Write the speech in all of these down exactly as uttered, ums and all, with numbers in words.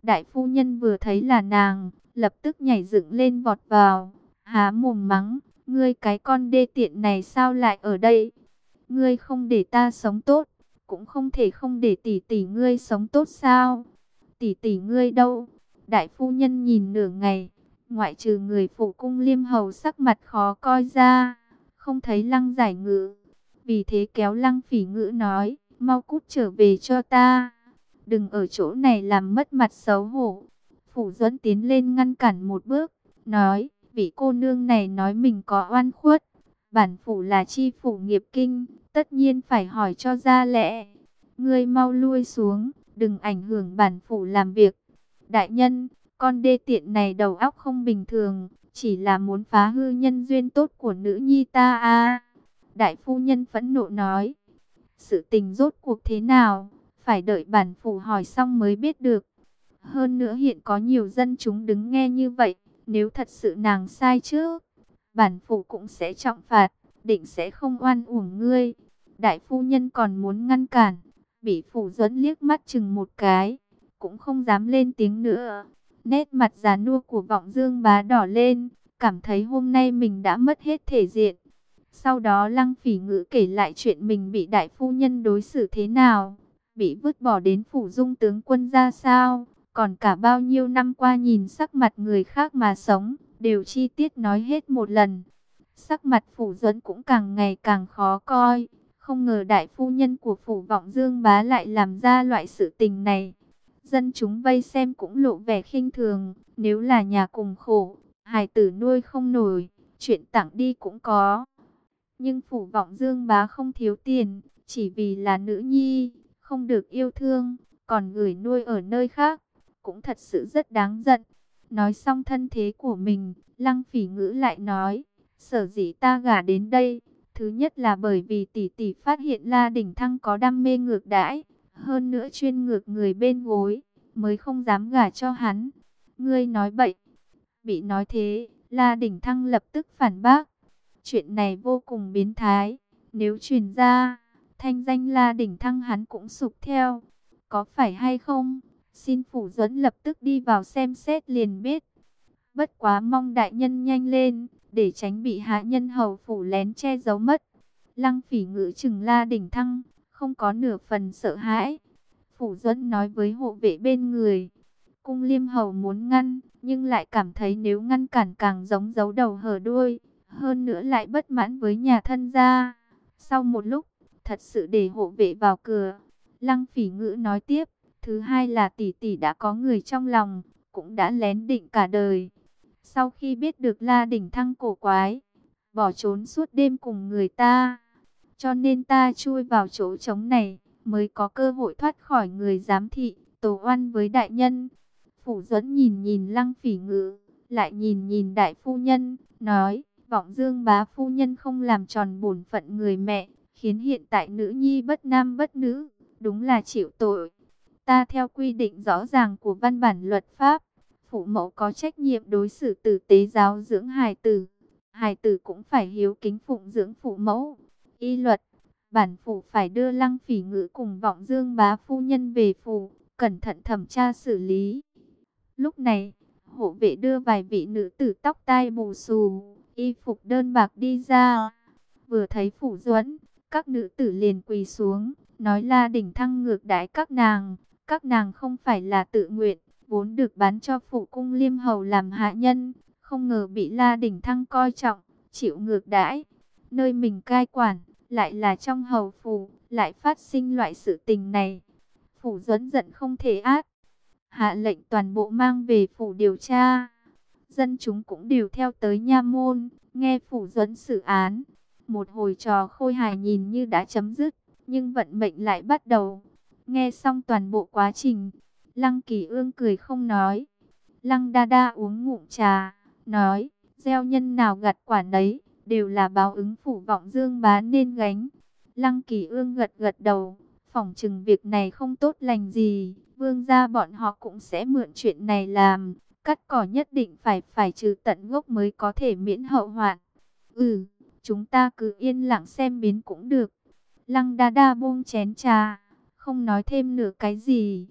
Đại phu nhân vừa thấy là nàng, lập tức nhảy dựng lên vọt vào, há mồm mắng, ngươi cái con đê tiện này sao lại ở đây? Ngươi không để ta sống tốt, cũng không thể không để tỷ tỷ ngươi sống tốt sao? Tỷ tỷ ngươi đâu? Đại phu nhân nhìn nửa ngày, ngoại trừ người phụ cung Liêm Hầu sắc mặt khó coi ra, không thấy Lăng Giải Ngữ. Vì thế kéo Lăng Phỉ Ngữ nói, mau cút trở về cho ta, đừng ở chỗ này làm mất mặt xấu hổ. Phủ Duẫn tiến lên ngăn cản một bước, nói, vị cô nương này nói mình có oan khuất, bản phủ là chi phủ nghiệp kinh, tất nhiên phải hỏi cho ra lẽ. Ngươi mau lui xuống, đừng ảnh hưởng bản phủ làm việc. Đại nhân, con đê tiện này đầu óc không bình thường, chỉ là muốn phá hư nhân duyên tốt của nữ nhi ta a. Đại phu nhân phẫn nộ nói, sự tình rốt cuộc thế nào, phải đợi bản phủ hỏi xong mới biết được. Hơn nữa hiện có nhiều dân chúng đứng nghe như vậy, nếu thật sự nàng sai trước, bản phủ cũng sẽ trọng phạt, định sẽ không oan uổng ngươi. Đại phu nhân còn muốn ngăn cản, bị Phủ Duẫn liếc mắt chừng một cái, cũng không dám lên tiếng nữa. Nét mặt già nua của Vọng Dương Bá đỏ lên, cảm thấy hôm nay mình đã mất hết thể diện. Sau đó Lăng Phỉ Ngữ kể lại chuyện mình bị đại phu nhân đối xử thế nào, bị vứt bỏ đến phủ dung tướng quân ra sao, còn cả bao nhiêu năm qua nhìn sắc mặt người khác mà sống, đều chi tiết nói hết một lần. Sắc mặt Phủ Duẫn cũng càng ngày càng khó coi, không ngờ đại phu nhân của phủ Vọng Dương Bá lại làm ra loại sự tình này. Dân chúng vây xem cũng lộ vẻ khinh thường, nếu là nhà cùng khổ, hài tử nuôi không nổi, chuyện tặng đi cũng có. Nhưng phủ Vọng Dương Bá không thiếu tiền, chỉ vì là nữ nhi, không được yêu thương, còn gửi nuôi ở nơi khác, cũng thật sự rất đáng giận. Nói xong thân thế của mình, Lăng Phỉ Ngữ lại nói, sở dĩ ta gả đến đây, thứ nhất là bởi vì tỷ tỷ phát hiện La Đỉnh Thăng có đam mê ngược đãi, hơn nữa chuyên ngược người bên gối, mới không dám gả cho hắn. Ngươi nói bậy. Bị nói thế, La Đỉnh Thăng lập tức phản bác. Chuyện này vô cùng biến thái, nếu truyền ra, thanh danh La Đỉnh Thăng hắn cũng sụp theo. Có phải hay không? Xin Phủ Duẫn lập tức đi vào xem xét liền biết. Bất quá mong đại nhân nhanh lên, để tránh bị hạ nhân hầu phủ lén che giấu mất. Lăng Phỉ Ngữ chừng La Đỉnh Thăng, không có nửa phần sợ hãi. Phủ Duẫn nói với hộ vệ bên người, cung Liêm Hầu muốn ngăn, nhưng lại cảm thấy nếu ngăn cản càng giống giấu đầu hở đuôi, hơn nữa lại bất mãn với nhà thân gia. Sau một lúc, thật sự để hộ vệ vào cửa. Lăng Phỉ Ngữ nói tiếp, thứ hai là tỷ tỷ đã có người trong lòng, cũng đã lén định cả đời. Sau khi biết được La Đỉnh Thăng cổ quái, bỏ trốn suốt đêm cùng người ta, cho nên ta chui vào chỗ trống này, mới có cơ hội thoát khỏi người giám thị, tổ oan với đại nhân. Phủ Duẫn nhìn nhìn Lăng Phỉ Ngữ, lại nhìn nhìn đại phu nhân, nói, Vọng Dương Bá phu nhân không làm tròn bổn phận người mẹ, khiến hiện tại nữ nhi bất nam bất nữ, đúng là chịu tội. Ta theo quy định rõ ràng của văn bản luật pháp, phụ mẫu có trách nhiệm đối xử tử tế giáo dưỡng hài tử, hài tử cũng phải hiếu kính phụng dưỡng phụ mẫu. Y luật, bản phủ phải đưa Lăng Phỉ Ngữ cùng Vọng Dương Bá phu nhân về phủ, cẩn thận thẩm tra xử lý. Lúc này, hộ vệ đưa vài vị nữ tử tóc tai bù xù, y phục đơn bạc đi ra. Vừa thấy Phủ Duẫn, các nữ tử liền quỳ xuống, nói La Đỉnh Thăng ngược đãi các nàng. Các nàng không phải là tự nguyện, vốn được bán cho phủ cung Liêm Hầu làm hạ nhân, không ngờ bị La Đỉnh Thăng coi trọng, chịu ngược đãi. Nơi mình cai quản, lại là trong hầu phủ, lại phát sinh loại sự tình này. Phủ Duẫn giận không thể át, hạ lệnh toàn bộ mang về phủ điều tra. Dân chúng cũng đều theo tới nha môn, nghe Phủ Duẫn xử án. Một hồi trò khôi hài nhìn như đã chấm dứt, nhưng vận mệnh lại bắt đầu. Nghe xong toàn bộ quá trình, Lăng Kỳ Ương cười không nói. Lăng Đa Đa uống ngụm trà, nói, gieo nhân nào gặt quả nấy, đều là báo ứng phủ Vọng Dương Bá nên gánh. Lăng Kỳ Ương gật gật đầu, phỏng chừng việc này không tốt lành gì, vương gia bọn họ cũng sẽ mượn chuyện này làm, cắt cỏ nhất định phải phải trừ tận gốc mới có thể miễn hậu hoạn. Ừ, chúng ta cứ yên lặng xem biến cũng được. Lăng Đa Đa buông chén trà, không nói thêm nửa cái gì.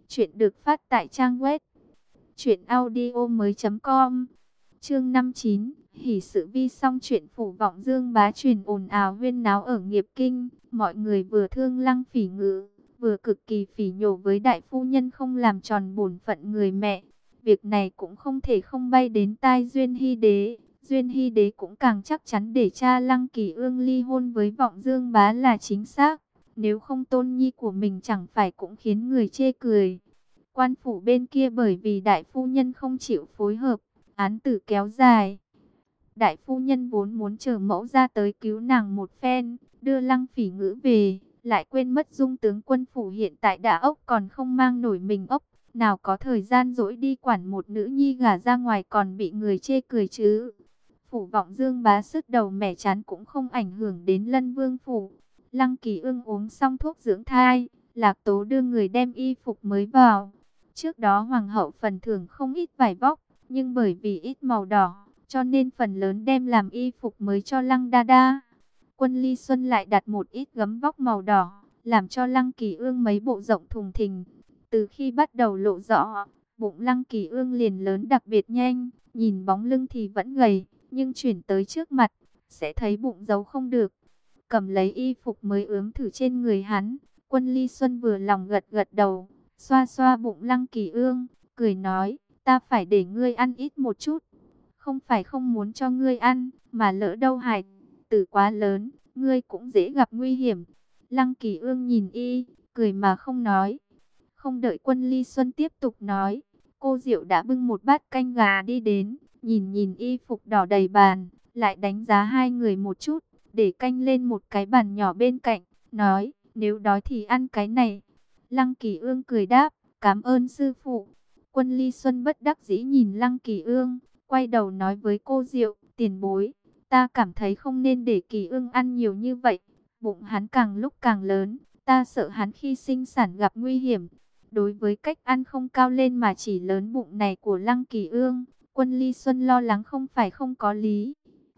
Chuyện được phát tại trang web truyện audio mới chấm com. Chương năm mươi chín, hỷ sự vi xong chuyện phủ vọng Dương Bá truyền ồn ào huyên náo ở Nghiệp Kinh, mọi người vừa thương Lăng Phỉ Ngữ, vừa cực kỳ phỉ nhổ với đại phu nhân không làm tròn bổn phận người mẹ. Việc này cũng không thể không bay đến tai Duyên Hy Đế. Duyên Hy Đế cũng càng chắc chắn để cha Lăng Kỳ Ương ly hôn với vọng Dương Bá là chính xác. Nếu không tôn nhi của mình chẳng phải cũng khiến người chê cười. Quan phủ bên kia bởi vì đại phu nhân không chịu phối hợp, án tử kéo dài. Đại phu nhân vốn muốn chờ mẫu ra tới cứu nàng một phen, đưa Lăng Phỉ Ngữ về, lại quên mất Dung tướng quân phủ hiện tại đã ốc còn không mang nổi mình ốc. Nào có thời gian dỗi đi quản một nữ nhi gả ra ngoài còn bị người chê cười chứ. Phủ vọng Dương Bá sứt đầu mẻ chán cũng không ảnh hưởng đến Lân Vương phủ. Lăng Kỳ Ương uống xong thuốc dưỡng thai, Lạc Tố đưa người đem y phục mới vào. Trước đó hoàng hậu phần thưởng không ít vải vóc, nhưng bởi vì ít màu đỏ, cho nên phần lớn đem làm y phục mới cho Lăng Đa Đa. Quân Ly Xuân lại đặt một ít gấm vóc màu đỏ, làm cho Lăng Kỳ Ương mấy bộ rộng thùng thình. Từ khi bắt đầu lộ rõ, bụng Lăng Kỳ Ương liền lớn đặc biệt nhanh, nhìn bóng lưng thì vẫn gầy, nhưng chuyển tới trước mặt, sẽ thấy bụng giấu không được. Cầm lấy y phục mới ướm thử trên người hắn, Quân Ly Xuân vừa lòng gật gật đầu, xoa xoa bụng Lăng Kỳ Ương, cười nói, ta phải để ngươi ăn ít một chút. Không phải không muốn cho ngươi ăn, mà lỡ đâu hải tử quá lớn, ngươi cũng dễ gặp nguy hiểm. Lăng Kỳ Ương nhìn y, cười mà không nói. Không đợi Quân Ly Xuân tiếp tục nói, cô Diệu đã bưng một bát canh gà đi đến, nhìn nhìn y phục đỏ đầy bàn, lại đánh giá hai người một chút, để canh lên một cái bàn nhỏ bên cạnh, nói, nếu đói thì ăn cái này. Lăng Kỳ Ương cười đáp, cảm ơn sư phụ. Quân Ly Xuân bất đắc dĩ nhìn Lăng Kỳ Ương, quay đầu nói với cô Diệu, tiền bối, ta cảm thấy không nên để Kỳ Ương ăn nhiều như vậy, bụng hắn càng lúc càng lớn, ta sợ hắn khi sinh sản gặp nguy hiểm. Đối với cách ăn không cao lên mà chỉ lớn bụng này của Lăng Kỳ Ương, Quân Ly Xuân lo lắng không phải không có lý.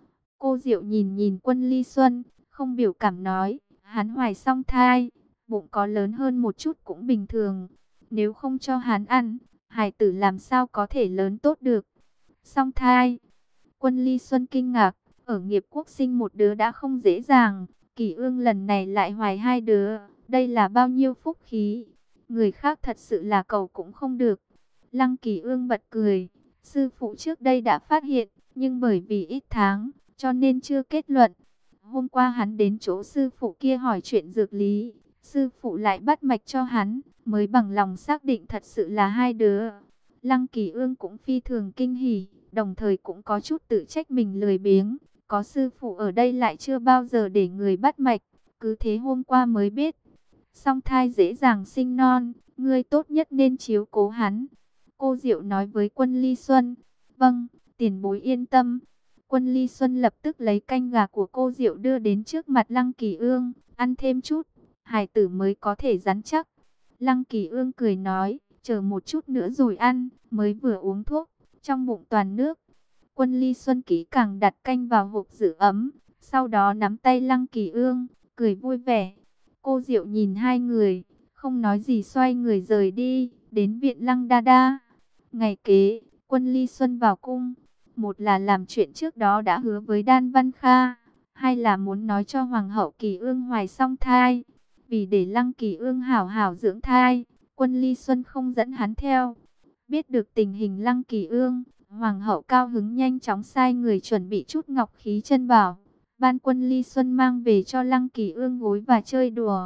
Cô Diệu nhìn nhìn Quân Ly Xuân, không biểu cảm nói, hắn hoài song thai, bụng có lớn hơn một chút cũng bình thường. Nếu không cho hắn ăn, hài tử làm sao có thể lớn tốt được. Song thai. Quân Ly Xuân kinh ngạc, ở Nghiệp Quốc sinh một đứa đã không dễ dàng, Kỳ Ương lần này lại hoài hai đứa, đây là bao nhiêu phúc khí. Người khác thật sự là cầu cũng không được. Lăng Kỳ Ương bật cười, sư phụ trước đây đã phát hiện, nhưng bởi vì ít tháng, cho nên chưa kết luận. Hôm qua hắn đến chỗ sư phụ kia hỏi chuyện dược lý, sư phụ lại bắt mạch cho hắn, mới bằng lòng xác định thật sự là hai đứa. Lăng Kỳ Ương cũng phi thường kinh hỉ, đồng thời cũng có chút tự trách mình lười biếng. Có sư phụ ở đây lại chưa bao giờ để người bắt mạch, cứ thế hôm qua mới biết. Song thai dễ dàng sinh non, ngươi tốt nhất nên chiếu cố hắn. Cô Diệu nói với Quân Ly Xuân, vâng, tiền bối yên tâm. Quân Ly Xuân lập tức lấy canh gà của cô Diệu đưa đến trước mặt Lăng Kỳ Ương, ăn thêm chút, hài tử mới có thể rắn chắc. Lăng Kỳ Ương cười nói, chờ một chút nữa rồi ăn, mới vừa uống thuốc, trong bụng toàn nước. Quân Ly Xuân kỹ càng đặt canh vào hộp giữ ấm, sau đó nắm tay Lăng Kỳ Ương, cười vui vẻ. Cô Diệu nhìn hai người, không nói gì xoay người rời đi, đến viện Lăng Đa Đa. Ngày kế, Quân Ly Xuân vào cung, một là làm chuyện trước đó đã hứa với Đan Văn Kha, hai là muốn nói cho Hoàng hậu Kỳ Ương hoài song thai. Vì để Lăng Kỳ Ương hảo hảo dưỡng thai, Quân Ly Xuân không dẫn hắn theo. Biết được tình hình Lăng Kỳ Ương, Hoàng hậu cao hứng nhanh chóng sai người chuẩn bị chút ngọc khí chân bảo, ban Quân Ly Xuân mang về cho Lăng Kỳ Ương gối và chơi đùa.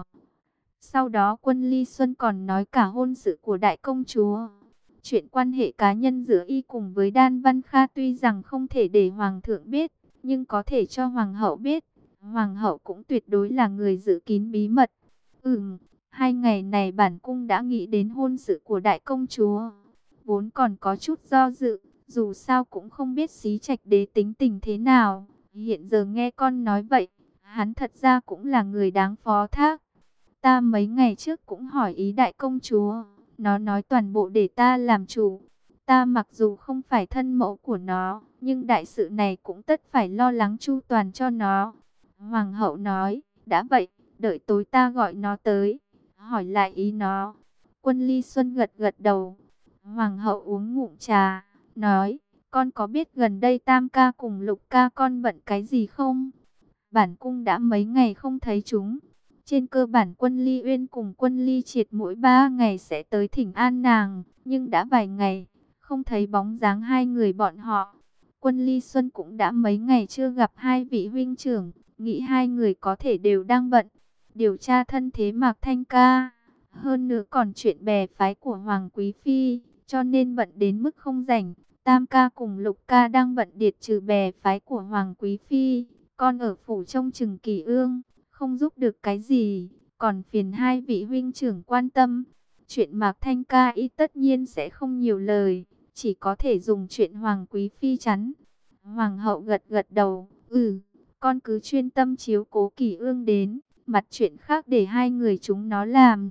Sau đó Quân Ly Xuân còn nói cả hôn sự của đại công chúa. Chuyện quan hệ cá nhân giữa y cùng với Đan Văn Kha tuy rằng không thể để Hoàng thượng biết, nhưng có thể cho Hoàng hậu biết. Hoàng hậu cũng tuyệt đối là người giữ kín bí mật. Ừm, hai ngày này bản cung đã nghĩ đến hôn sự của đại công chúa. Vốn còn có chút do dự, dù sao cũng không biết Xí Trạch Đế tính tình thế nào. Hiện giờ nghe con nói vậy, hắn thật ra cũng là người đáng phó thác. Ta mấy ngày trước cũng hỏi ý đại công chúa, nó nói toàn bộ để ta làm chủ. Ta mặc dù không phải thân mẫu của nó, nhưng đại sự này cũng tất phải lo lắng chu toàn cho nó. Hoàng hậu nói, đã vậy, đợi tối ta gọi nó tới, hỏi lại ý nó. Quân Ly Xuân gật gật đầu. Hoàng hậu uống ngụm trà, nói, con có biết gần đây Tam ca cùng Lục ca con bận cái gì không? Bản cung đã mấy ngày không thấy chúng. Trên cơ bản Quân Ly Uyên cùng Quân Ly Triệt mỗi ba ngày sẽ tới thỉnh an nàng, nhưng đã vài ngày, không thấy bóng dáng hai người bọn họ. Quân Ly Xuân cũng đã mấy ngày chưa gặp hai vị huynh trưởng, nghĩ hai người có thể đều đang bận điều tra thân thế Mạc Thanh Ca. Hơn nữa còn chuyện bè phái của Hoàng Quý Phi, cho nên bận đến mức không rảnh. Tam ca cùng Lục ca đang bận điệt trừ bè phái của Hoàng Quý Phi, con ở phủ trông chừng Kỳ Ương, không giúp được cái gì, còn phiền hai vị huynh trưởng quan tâm. Chuyện Mạc Thanh Ca y tất nhiên sẽ không nhiều lời, chỉ có thể dùng chuyện Hoàng Quý Phi chắn. Hoàng hậu gật gật đầu, ừ, con cứ chuyên tâm chiếu cố Kỳ Ương đến, mặt chuyện khác để hai người chúng nó làm.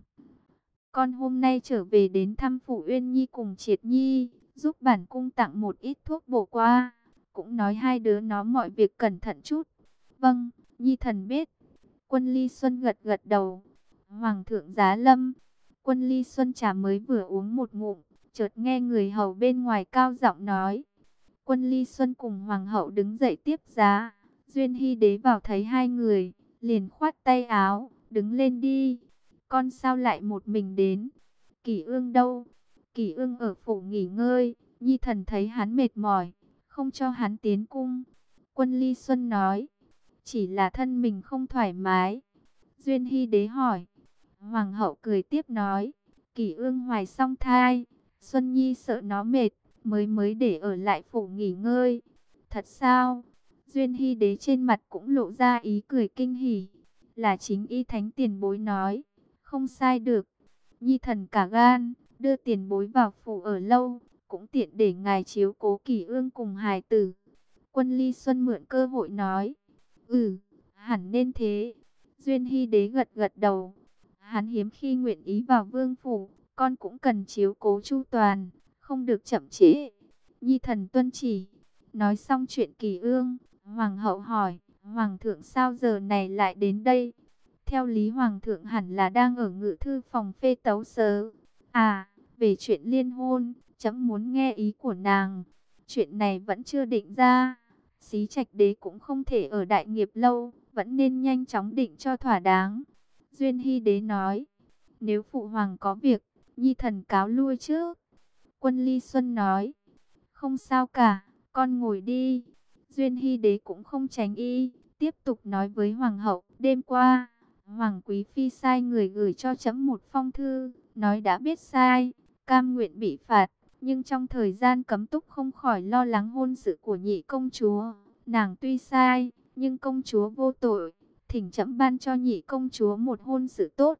Con hôm nay trở về đến thăm phủ Uyên Nhi cùng Triệt Nhi, giúp bản cung tặng một ít thuốc bổ qua, cũng nói hai đứa nó mọi việc cẩn thận chút. Vâng, Nhi thần biết. Quân Ly Xuân gật gật đầu. Hoàng thượng giá lâm. Quân Ly Xuân trà mới vừa uống một ngụm, chợt nghe người hầu bên ngoài cao giọng nói. Quân Ly Xuân cùng hoàng hậu đứng dậy tiếp giá. Duyên Hy đế vào thấy hai người, liền khoát tay áo, đứng lên đi. Con sao lại một mình đến? Kỳ Ương đâu? Kỳ Ương ở phủ nghỉ ngơi, Nhi thần thấy hắn mệt mỏi, không cho hắn tiến cung. Quân Ly Xuân nói, chỉ là thân mình không thoải mái. Duyên Hy đế hỏi. Hoàng hậu cười tiếp nói, Kỳ Ương hoài song thai, Xuân Nhi sợ nó mệt, mới mới để ở lại phủ nghỉ ngơi. Thật sao? Duyên Hy đế trên mặt cũng lộ ra ý cười kinh hỉ. Là chính y thánh tiền bối nói, không sai được. Nhi thần cả gan, đưa tiền bối vào phủ ở lâu, cũng tiện để ngài chiếu cố Kỳ Ương cùng hài tử. Quân Ly Xuân mượn cơ hội nói, ừ, hẳn nên thế. Duyên Hy đế gật gật đầu. Hắn hiếm khi nguyện ý vào vương phủ, con cũng cần chiếu cố chu toàn, không được chậm trễ. Nhi thần tuân chỉ. Nói xong chuyện Kỳ Ương, hoàng hậu hỏi, hoàng thượng sao giờ này lại đến đây? Theo lý hoàng thượng hẳn là đang ở ngự thư phòng phê tấu sớ. À, về chuyện liên hôn, chấm muốn nghe ý của nàng. Chuyện này vẫn chưa định ra. Xí Trạch đế cũng không thể ở đại nghiệp lâu, vẫn nên nhanh chóng định cho thỏa đáng. Duyên Hy đế nói, nếu phụ hoàng có việc, Nhi thần cáo lui trước. Quân Ly Xuân nói, không sao cả, con ngồi đi. Duyên Hy đế cũng không tránh y, tiếp tục nói với hoàng hậu, đêm qua, Hoàng Quý Phi sai người gửi cho chấm một phong thư, nói đã biết sai, cam nguyện bị phạt, nhưng trong thời gian cấm túc không khỏi lo lắng hôn sự của nhị công chúa. Nàng tuy sai, nhưng công chúa vô tội, thỉnh chấm ban cho nhị công chúa một hôn sự tốt.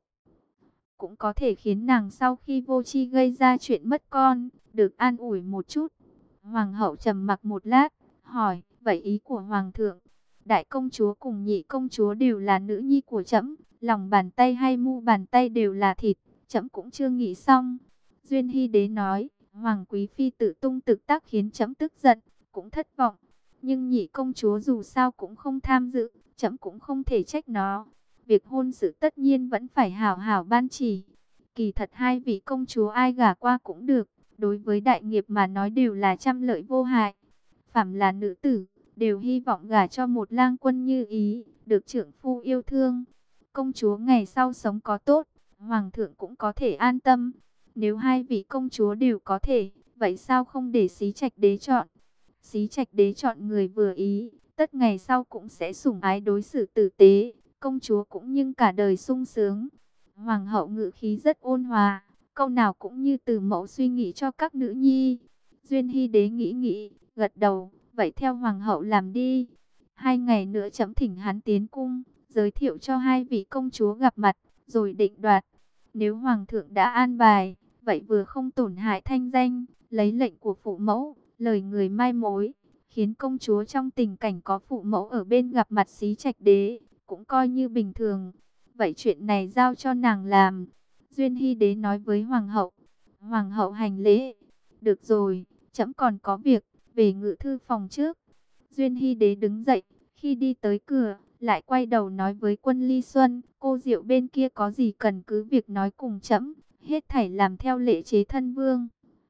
Cũng có thể khiến nàng sau khi vô tri gây ra chuyện mất con, được an ủi một chút. Hoàng hậu trầm mặc một lát, hỏi, vậy ý của hoàng thượng? Đại công chúa cùng nhị công chúa đều là nữ nhi của trẫm, lòng bàn tay hay mu bàn tay đều là thịt, trẫm cũng chưa nghĩ xong. Duyên Hy đế nói, Hoàng Quý Phi tự tung tự tác khiến trẫm tức giận, cũng thất vọng. Nhưng nhị công chúa dù sao cũng không tham dự, trẫm cũng không thể trách nó. Việc hôn sự tất nhiên vẫn phải hảo hảo ban chỉ. Kỳ thật hai vị công chúa ai gả qua cũng được, đối với đại nghiệp mà nói đều là trăm lợi vô hại. Phàm là nữ tử, đều hy vọng gả cho một lang quân như ý, được trượng phu yêu thương. Công chúa ngày sau sống có tốt, hoàng thượng cũng có thể an tâm. Nếu hai vị công chúa đều có thể, vậy sao không để Xí Trạch đế chọn? Xí Trạch đế chọn người vừa ý, tất ngày sau cũng sẽ sủng ái đối xử tử tế, công chúa cũng nhưng cả đời sung sướng. Hoàng hậu ngữ khí rất ôn hòa, câu nào cũng như từ mẫu suy nghĩ cho các nữ nhi. Duyên Hy đế nghĩ nghĩ, gật đầu, vậy theo hoàng hậu làm đi. Hai ngày nữa chấm thỉnh hắn tiến cung, giới thiệu cho hai vị công chúa gặp mặt, rồi định đoạt. Nếu hoàng thượng đã an bài, vậy vừa không tổn hại thanh danh, lấy lệnh của phụ mẫu, lời người mai mối, khiến công chúa trong tình cảnh có phụ mẫu ở bên gặp mặt Xí Trạch đế, cũng coi như bình thường. Vậy chuyện này giao cho nàng làm. Duyên Hy đế nói với hoàng hậu. Hoàng hậu hành lễ. Được rồi, trẫm còn có việc, về ngự thư phòng trước. Duyên Hy đế đứng dậy, khi đi tới cửa, lại quay đầu nói với Quân Ly Xuân, cô Diệu bên kia có gì cần cứ việc nói cùng trẫm, hết thảy làm theo lễ chế thân vương.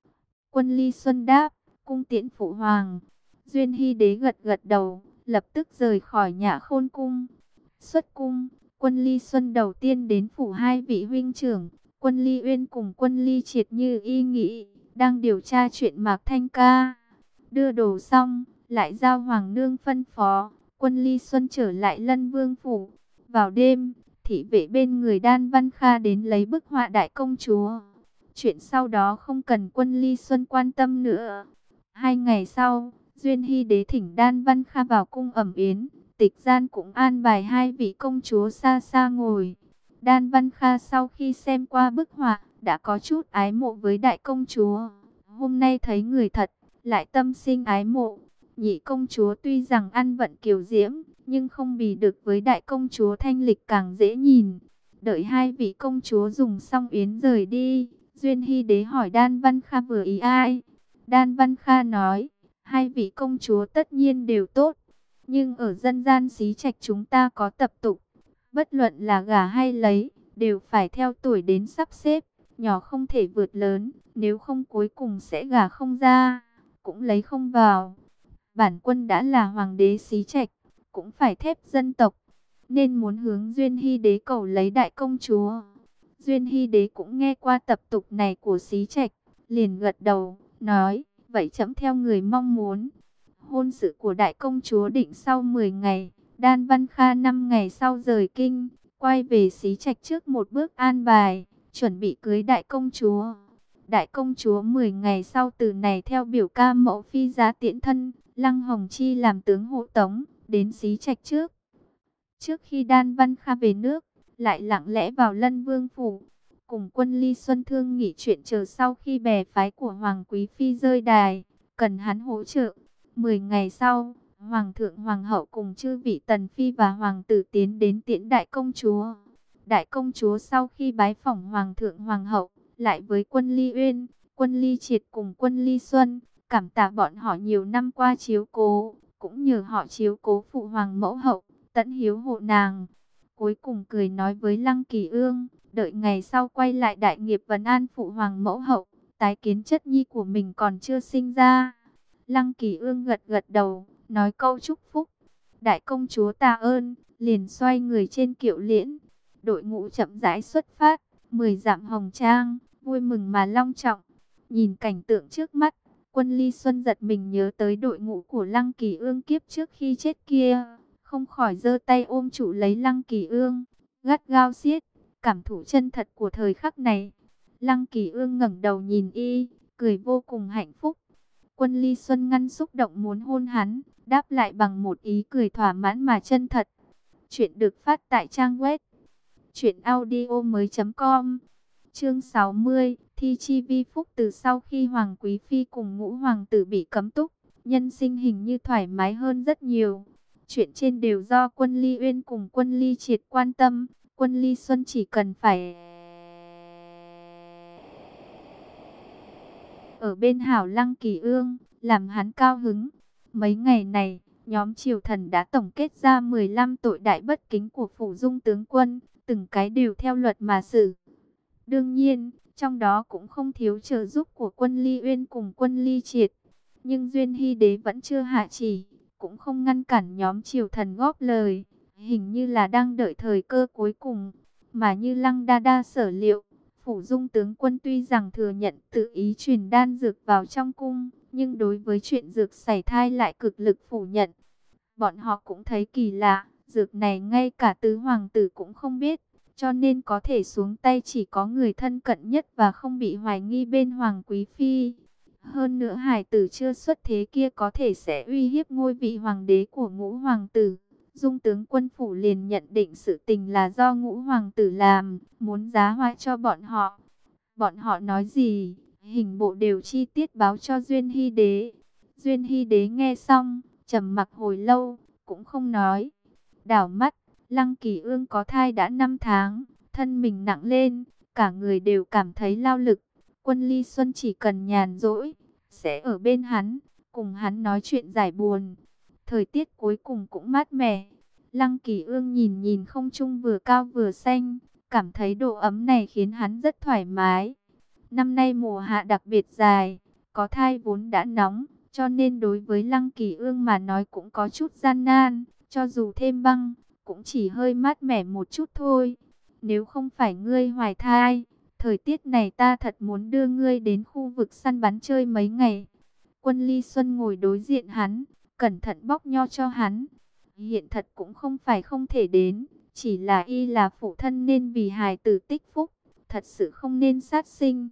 Quân Ly Xuân đáp, cung tiễn phụ hoàng. Duyên Hy đế gật gật đầu, lập tức rời khỏi Nhã Khôn cung. Xuất cung, Quân Ly Xuân đầu tiên đến phủ hai vị huynh trưởng, Quân Ly Uyên cùng Quân Ly Triệt như y nghĩ, đang điều tra chuyện Mạc Thanh Ca. Đưa đồ xong, lại giao hoàng nương phân phó, Quân Ly Xuân trở lại Lân Vương phủ. Vào đêm, thị vệ bên người Đan Văn Kha đến lấy bức họa đại công chúa. Chuyện sau đó không cần Quân Ly Xuân quan tâm nữa. Hai ngày sau, Duyên Hy đế thỉnh Đan Văn Kha vào cung ẩm yến. Tịch gian cũng an bài hai vị công chúa xa xa ngồi. Đan Văn Kha sau khi xem qua bức họa, đã có chút ái mộ với đại công chúa. Hôm nay thấy người thật, lại tâm sinh ái mộ. Nhị công chúa tuy rằng ăn vận kiều diễm, nhưng không bì được với đại công chúa thanh lịch càng dễ nhìn. Đợi hai vị công chúa dùng xong yến rời đi, Duyên Hy đế hỏi Đan Văn Kha vừa ý ai. Đan Văn Kha nói, hai vị công chúa tất nhiên đều tốt. Nhưng ở dân gian xí trạch chúng ta có tập tục, bất luận là gả hay lấy, đều phải theo tuổi đến sắp xếp, nhỏ không thể vượt lớn, nếu không cuối cùng sẽ gả không ra, cũng lấy không vào. Bản quân đã là hoàng đế xí trạch, cũng phải thép dân tộc, nên muốn hướng Duyên Hy đế cầu lấy đại công chúa. Duyên Hy đế cũng nghe qua tập tục này của xí trạch, liền gật đầu, nói, vậy chấm theo người mong muốn. Hôn sự của đại công chúa định sau mười ngày, Đan Văn Kha năm ngày sau rời kinh, quay về xí trạch trước một bước an bài, chuẩn bị cưới đại công chúa. Đại công chúa mười ngày sau từ này theo biểu ca mẫu phi giá tiễn thân, Lăng Hồng Chi làm tướng hộ tống, đến xí trạch trước. Trước khi Đan Văn Kha về nước, lại lặng lẽ vào Lân Vương phủ, cùng Quân Ly Xuân thương nghị chuyện chờ sau khi bè phái của Hoàng Quý Phi rơi đài, cần hắn hỗ trợ. Mười ngày sau, Hoàng thượng Hoàng hậu cùng chư vị tần phi và hoàng tử tiến đến tiễn đại công chúa. Đại công chúa sau khi bái phỏng Hoàng thượng Hoàng hậu, lại với Quân Ly Uyên, Quân Ly Triệt cùng Quân Ly Xuân, cảm tạ bọn họ nhiều năm qua chiếu cố, cũng nhờ họ chiếu cố phụ hoàng mẫu hậu, tận hiếu hộ nàng. Cuối cùng cười nói với Lăng Kỳ Ương, đợi ngày sau quay lại đại nghiệp vấn an phụ hoàng mẫu hậu, tái kiến chất nhi của mình còn chưa sinh ra. Lăng Kỳ Ương gật gật đầu, nói câu chúc phúc. Đại công chúa tạ ơn, liền xoay người trên kiệu liễn. Đội ngũ chậm rãi xuất phát, mười dặm hồng trang, vui mừng mà long trọng. Nhìn cảnh tượng trước mắt, Quân Ly Xuân giật mình nhớ tới đội ngũ của Lăng Kỳ Ương kiếp trước khi chết kia, không khỏi giơ tay ôm trụ lấy Lăng Kỳ Ương, gắt gao siết, cảm thụ chân thật của thời khắc này. Lăng Kỳ Ương ngẩng đầu nhìn y, cười vô cùng hạnh phúc. Quân Ly Xuân ngăn xúc động muốn hôn hắn, đáp lại bằng một ý cười thỏa mãn mà chân thật. Chuyện được phát tại trang web truyện audio mới chấm com. Chương sáu mươi, thi chi vi phúc. Từ sau khi Hoàng Quý Phi cùng ngũ hoàng tử bị cấm túc, nhân sinh hình như thoải mái hơn rất nhiều. Chuyện trên đều do Quân Ly Uyên cùng Quân Ly Triệt quan tâm. Quân Ly Xuân chỉ cần phải ở bên hảo Lăng Kỳ Ương, làm hắn cao hứng. Mấy ngày này, nhóm triều thần đã tổng kết ra mười lăm tội đại bất kính của Phủ Dung tướng quân, từng cái đều theo luật mà xử. Đương nhiên, trong đó cũng không thiếu trợ giúp của Quân Ly Uyên cùng Quân Ly Triệt. Nhưng Duyên Hy đế vẫn chưa hạ chỉ, cũng không ngăn cản nhóm triều thần góp lời. Hình như là đang đợi thời cơ cuối cùng, mà như Lăng Đa Đa sở liệu. Phủ Dung tướng quân tuy rằng thừa nhận tự ý truyền đan dược vào trong cung, nhưng đối với chuyện dược sảy thai lại cực lực phủ nhận. Bọn họ cũng thấy kỳ lạ, dược này ngay cả tứ hoàng tử cũng không biết, cho nên có thể xuống tay chỉ có người thân cận nhất và không bị hoài nghi bên Hoàng Quý Phi. Hơn nữa hải tử chưa xuất thế kia có thể sẽ uy hiếp ngôi vị hoàng đế của ngũ hoàng tử. Dung tướng quân phủ liền nhận định sự tình là do ngũ hoàng tử làm, muốn giá họa cho bọn họ. Bọn họ nói gì, hình bộ đều chi tiết báo cho Duyên Hy đế. Duyên Hy đế nghe xong, trầm mặc hồi lâu, cũng không nói. Đảo mắt, Lăng Kỳ Ương có thai đã năm tháng, thân mình nặng lên, cả người đều cảm thấy lao lực. Quân Ly Xuân chỉ cần nhàn rỗi, sẽ ở bên hắn, cùng hắn nói chuyện giải buồn. Thời tiết cuối cùng cũng mát mẻ. Lăng Kỳ Ương nhìn nhìn không trung vừa cao vừa xanh, cảm thấy độ ấm này khiến hắn rất thoải mái. Năm nay mùa hạ đặc biệt dài, có thai vốn đã nóng, cho nên đối với Lăng Kỳ Ương mà nói cũng có chút gian nan, cho dù thêm băng, cũng chỉ hơi mát mẻ một chút thôi. Nếu không phải ngươi hoài thai, thời tiết này ta thật muốn đưa ngươi đến khu vực săn bắn chơi mấy ngày. Quân Ly Xuân ngồi đối diện hắn, cẩn thận bóc nho cho hắn. Hiện thật cũng không phải không thể đến, chỉ là y là phụ thân nên vì hài tử tích phúc, thật sự không nên sát sinh.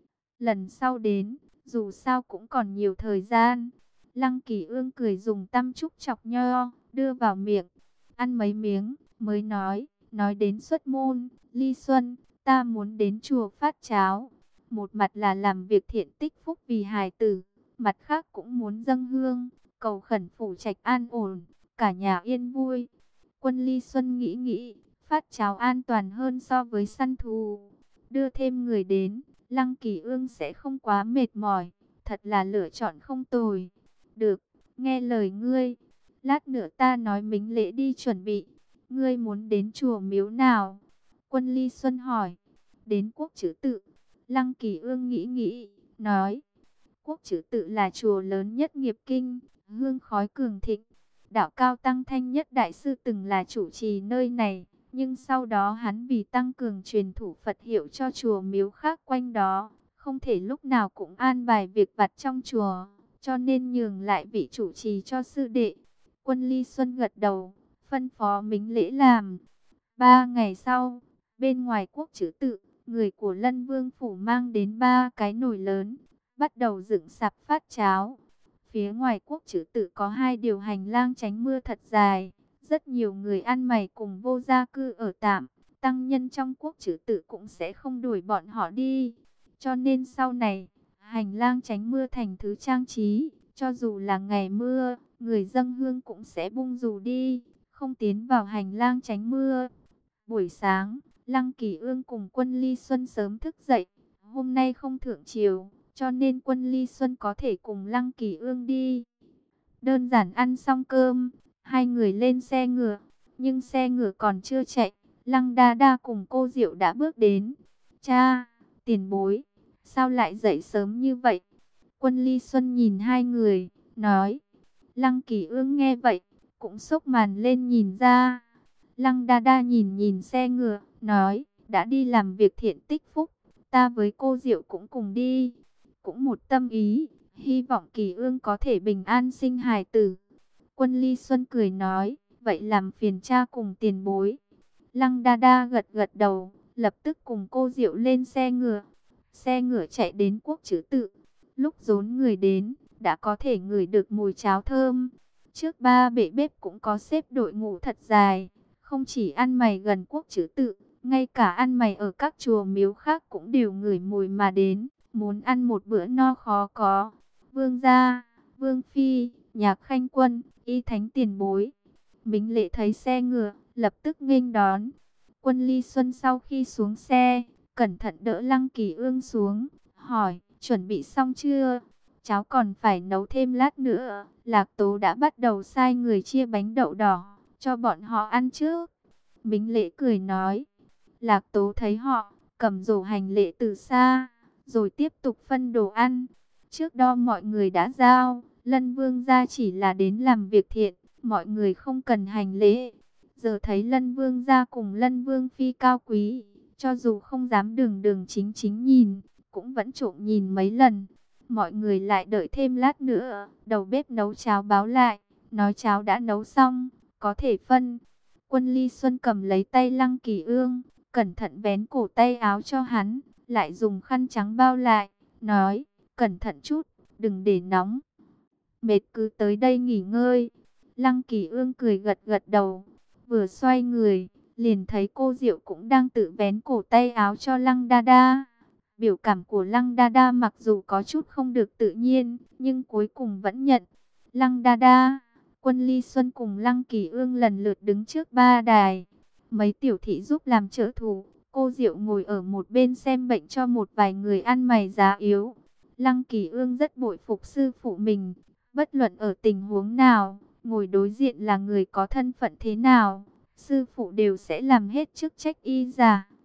Lần sau đến, dù sao cũng còn nhiều thời gian. Lăng Kỳ Ương cười dùng tăm trúc chọc nho, đưa vào miệng, ăn mấy miếng, mới nói, nói đến xuất môn, Ly Xuân, ta muốn đến chùa phát cháo. Một mặt là làm việc thiện tích phúc vì hài tử, mặt khác cũng muốn dâng hương, cầu khẩn phủ trạch an ổn, cả nhà yên vui. Quân Ly Xuân nghĩ nghĩ, phát cháo an toàn hơn so với săn thú. Đưa thêm người đến, Lăng Kỳ Ương sẽ không quá mệt mỏi, thật là lựa chọn không tồi. Được, nghe lời ngươi, lát nữa ta nói mính lễ đi chuẩn bị. Ngươi muốn đến chùa miếu nào? Quân Ly Xuân hỏi. Đến Quốc Trữ Tự. Lăng Kỳ Ương nghĩ nghĩ, nói. Quốc Trữ Tự là chùa lớn nhất nghiệp kinh, hương khói cường thịnh. Đạo Cao Tăng Thanh Nhất Đại Sư từng là chủ trì nơi này, nhưng sau đó hắn vì tăng cường truyền thủ Phật hiệu cho chùa miếu khác quanh đó, không thể lúc nào cũng an bài việc vặt trong chùa, cho nên nhường lại vị chủ trì cho sư đệ. Quân Ly Xuân gật đầu, phân phó mính lễ làm. Ba ngày sau, bên ngoài Quốc Trữ Tự, người của Lân Vương Phủ mang đến ba cái nồi lớn, bắt đầu dựng sạp phát cháo. Phía ngoài Quốc Trữ Tự có hai điều hành lang tránh mưa thật dài, rất nhiều người ăn mày cùng vô gia cư ở tạm, tăng nhân trong Quốc Trữ Tự cũng sẽ không đuổi bọn họ đi. Cho nên sau này, hành lang tránh mưa thành thứ trang trí, cho dù là ngày mưa, người dâng hương cũng sẽ bung dù đi, không tiến vào hành lang tránh mưa. Buổi sáng, Lăng Kỳ Ương cùng Quân Ly Xuân sớm thức dậy, hôm nay không thượng triều, cho nên Quân Ly Xuân có thể cùng Lăng Kỳ Ương đi. Đơn giản ăn xong cơm, hai người lên xe ngựa, nhưng xe ngựa còn chưa chạy, Lăng Đa Đa cùng cô Diệu đã bước đến. Cha, tiền bối, sao lại dậy sớm như vậy? Quân Ly Xuân nhìn hai người, nói. Lăng Kỳ Ương nghe vậy, cũng xốc màn lên nhìn ra. Lăng Đa Đa nhìn nhìn xe ngựa, nói, đã đi làm việc thiện tích phúc, ta với cô Diệu cũng cùng đi. Cũng một tâm ý, hy vọng Kỳ Ương có thể bình an sinh hài tử. Quân Ly Xuân cười nói, vậy làm phiền cha cùng tiền bối. Lăng Đa Đa gật gật đầu, lập tức cùng cô Diệu lên xe ngựa. Xe ngựa chạy đến Quốc Trữ Tự. Lúc dốn người đến, đã có thể ngửi được mùi cháo thơm. Trước ba bệ bếp cũng có xếp đội ngũ thật dài. Không chỉ ăn mày gần Quốc Trữ Tự, ngay cả ăn mày ở các chùa miếu khác cũng đều ngửi mùi mà đến. Muốn ăn một bữa no khó có. Vương gia, Vương Phi, Nhạc Khanh Quân, Y Thánh tiền bối. Mính lễ thấy xe ngựa, lập tức nghênh đón. Quân Ly Xuân sau khi xuống xe, cẩn thận đỡ Lăng Kỳ Ương xuống, hỏi, chuẩn bị xong chưa? Cháu còn phải nấu thêm lát nữa. Lạc Tố đã bắt đầu sai người chia bánh đậu đỏ, cho bọn họ ăn trước. Mính lễ cười nói. Lạc Tố thấy họ, cầm rổ hành lễ từ xa, rồi tiếp tục phân đồ ăn. Trước đó mọi người đã giao, Lân Vương gia chỉ là đến làm việc thiện, mọi người không cần hành lễ. Giờ thấy Lân Vương gia cùng Lân Vương Phi cao quý, cho dù không dám đường đường chính chính nhìn, cũng vẫn trộm nhìn mấy lần. Mọi người lại đợi thêm lát nữa, đầu bếp nấu cháo báo lại, nói cháo đã nấu xong, có thể phân. Quân Ly Xuân cầm lấy tay Lăng Kỳ Ương, cẩn thận vén cổ tay áo cho hắn, lại dùng khăn trắng bao lại, nói, cẩn thận chút, đừng để nóng. Mệt cứ tới đây nghỉ ngơi. Lăng Kỳ Ương cười gật gật đầu, vừa xoay người, liền thấy cô Diệu cũng đang tự vén cổ tay áo cho Lăng Đa Đa. Biểu cảm của Lăng Đa Đa mặc dù có chút không được tự nhiên, nhưng cuối cùng vẫn nhận. Lăng Đa Đa, Quân Ly Xuân cùng Lăng Kỳ Ương lần lượt đứng trước ba đài. Mấy tiểu thị giúp làm trợ thủ, cô Diệu ngồi ở một bên xem bệnh cho một vài người ăn mày giá yếu. Lăng Kỳ Ương rất bội phục sư phụ mình, bất luận ở tình huống nào, ngồi đối diện là người có thân phận thế nào, sư phụ đều sẽ làm hết chức trách y giả,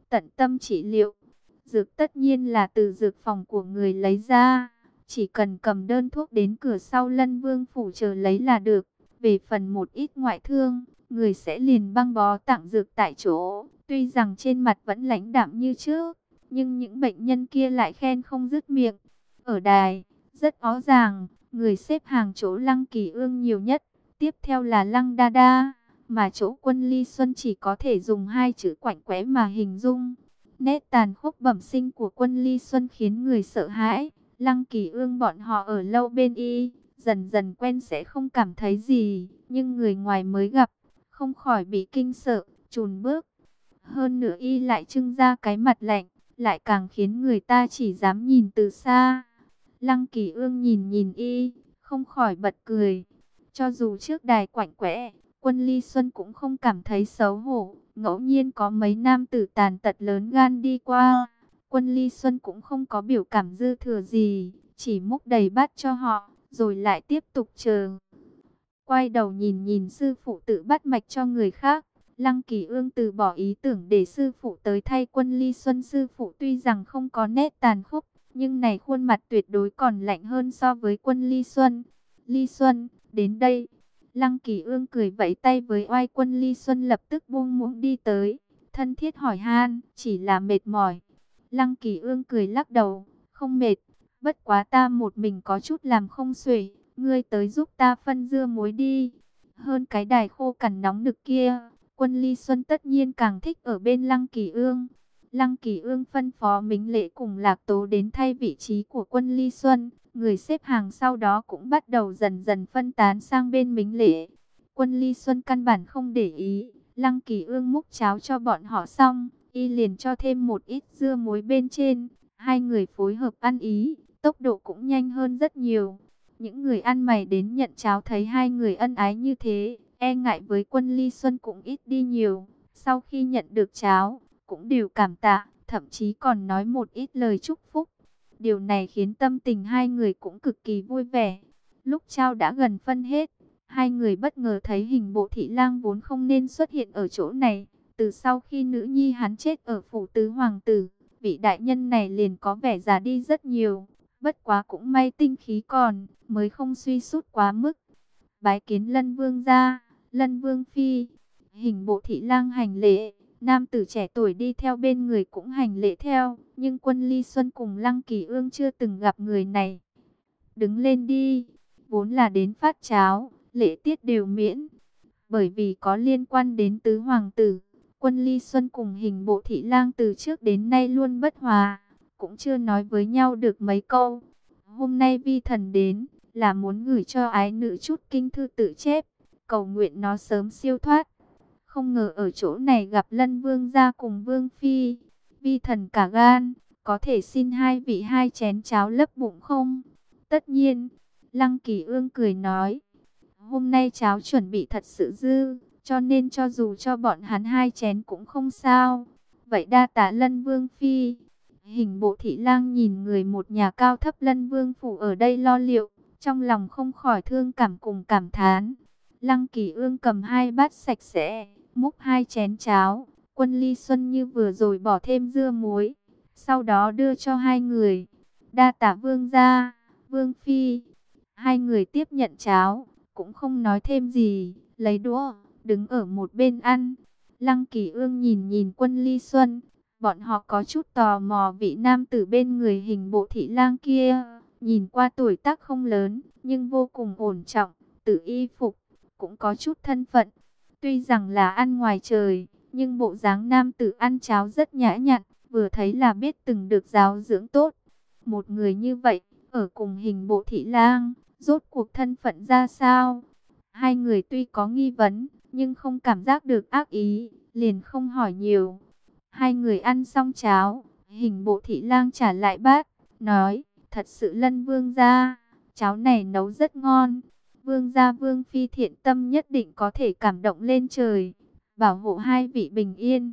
tận tâm trị liệu. Dược tất nhiên là từ dược phòng của người lấy ra, chỉ cần cầm đơn thuốc đến cửa sau Lân Vương phủ chờ lấy là được. Về phần một ít ngoại thương, người sẽ liền băng bó tặng dược tại chỗ. Tuy rằng trên mặt vẫn lãnh đạm như trước, nhưng những bệnh nhân kia lại khen không dứt miệng. Ở đài, rất rõ ràng, người xếp hàng chỗ Lăng Kỳ Ương nhiều nhất, tiếp theo là Lăng Đa Đa, mà chỗ Quân Ly Xuân chỉ có thể dùng hai chữ quạnh quẽ mà hình dung. Nét tàn khốc bẩm sinh của Quân Ly Xuân khiến người sợ hãi. Lăng Kỳ Ương bọn họ ở lâu bên y, dần dần quen sẽ không cảm thấy gì, nhưng người ngoài mới gặp, không khỏi bị kinh sợ, chùn bước. Hơn nữa y lại trưng ra cái mặt lạnh, lại càng khiến người ta chỉ dám nhìn từ xa. Lăng Kỳ Ương nhìn nhìn y, không khỏi bật cười. Cho dù trước đài quạnh quẽ, Quân Ly Xuân cũng không cảm thấy xấu hổ. Ngẫu nhiên có mấy nam tử tàn tật lớn gan đi qua, Quân Ly Xuân cũng không có biểu cảm dư thừa gì, chỉ múc đầy bát cho họ, rồi lại tiếp tục chờ. Quay đầu nhìn nhìn sư phụ tự bắt mạch cho người khác, Lăng Kỳ Ương từ bỏ ý tưởng để sư phụ tới thay Quân Ly Xuân. Sư phụ tuy rằng không có nét tàn khốc, nhưng này khuôn mặt tuyệt đối còn lạnh hơn so với Quân Ly Xuân. Ly Xuân, đến đây. Lăng Kỳ Ương cười vẫy tay với oai. Quân Ly Xuân lập tức buông muỗng đi tới, thân thiết hỏi han, chỉ là mệt mỏi. Lăng Kỳ Ương cười lắc đầu, không mệt, bất quá ta một mình có chút làm không xuể, ngươi tới giúp ta phân dưa muối đi. Hơn cái đài khô cằn nóng nực kia, Quân Ly Xuân tất nhiên càng thích ở bên Lăng Kỳ Ương. Lăng Kỳ Ương phân phó Mính Lễ cùng Lạc Tố đến thay vị trí của Quân Ly Xuân. Người xếp hàng sau đó cũng bắt đầu dần dần phân tán sang bên Mính Lễ. Quân Ly Xuân căn bản không để ý. Lăng Kỳ Ương múc cháo cho bọn họ xong, y liền cho thêm một ít dưa muối bên trên. Hai người phối hợp ăn ý, tốc độ cũng nhanh hơn rất nhiều. Những người ăn mày đến nhận cháo thấy hai người ân ái như thế, e ngại với Quân Ly Xuân cũng ít đi nhiều. Sau khi nhận được cháo, cũng đều cảm tạ, thậm chí còn nói một ít lời chúc phúc. Điều này khiến tâm tình hai người cũng cực kỳ vui vẻ. Lúc cháo đã gần phân hết, hai người bất ngờ thấy Hình Bộ Thị Lang vốn không nên xuất hiện ở chỗ này. Từ sau khi nữ nhi hắn chết ở phủ tứ hoàng tử, vị đại nhân này liền có vẻ già đi rất nhiều. Bất quá cũng may tinh khí còn, mới không suy sút quá mức. Bái kiến Lân Vương gia, Lân Vương phi. Hình Bộ Thị Lang hành lễ. Nam tử trẻ tuổi đi theo bên người cũng hành lễ theo, nhưng Quân Ly Xuân cùng Lăng Kỳ Ương chưa từng gặp người này. Đứng lên đi, vốn là đến phát cháo, lễ tiết đều miễn. Bởi vì có liên quan đến tứ hoàng tử, Quân Ly Xuân cùng Hình Bộ Thị Lang từ trước đến nay luôn bất hòa, cũng chưa nói với nhau được mấy câu. Hôm nay vi thần đến, là muốn gửi cho ái nữ chút kinh thư tự chép, cầu nguyện nó sớm siêu thoát. Không ngờ ở chỗ này gặp Lân Vương gia cùng Vương phi, vi thần cả gan, có thể xin hai vị hai chén cháo lấp bụng không? Tất nhiên, Lăng Kỳ Ương cười nói, hôm nay cháo chuẩn bị thật sự dư, cho nên cho dù cho bọn hắn hai chén cũng không sao. Vậy đa tạ Lân Vương phi. Hình Bộ Thị Lang nhìn người một nhà cao thấp Lân Vương phủ ở đây lo liệu, trong lòng không khỏi thương cảm cùng cảm thán. Lăng Kỳ Ương cầm hai bát sạch sẽ, múc hai chén cháo. Quân Ly Xuân như vừa rồi bỏ thêm dưa muối, sau đó đưa cho hai người. Đa tạ Vương gia, Vương phi. Hai người tiếp nhận cháo, cũng không nói thêm gì, lấy đũa, đứng ở một bên ăn. Lăng Kỳ Ương nhìn nhìn Quân Ly Xuân, bọn họ có chút tò mò vị nam tử bên người Hình Bộ Thị Lang kia. Nhìn qua tuổi tác không lớn, nhưng vô cùng ổn trọng, tự y phục, cũng có chút thân phận. Tuy rằng là ăn ngoài trời, nhưng bộ dáng nam tử ăn cháo rất nhã nhặn, vừa thấy là biết từng được giáo dưỡng tốt. Một người như vậy, ở cùng Hình Bộ Thị Lang, rốt cuộc thân phận ra sao? Hai người tuy có nghi vấn, nhưng không cảm giác được ác ý, liền không hỏi nhiều. Hai người ăn xong cháo, Hình Bộ Thị Lang trả lại bát, nói, thật sự Lân Vương gia, cháo này nấu rất ngon. Vương gia Vương phi thiện tâm nhất định có thể cảm động lên trời, bảo hộ hai vị bình yên.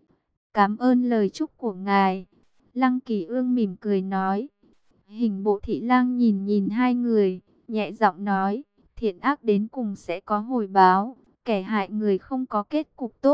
Cảm ơn lời chúc của ngài. Lăng Kỳ Ương mỉm cười nói. Hình Bộ Thị Lang nhìn nhìn hai người, nhẹ giọng nói, thiện ác đến cùng sẽ có hồi báo, kẻ hại người không có kết cục tốt.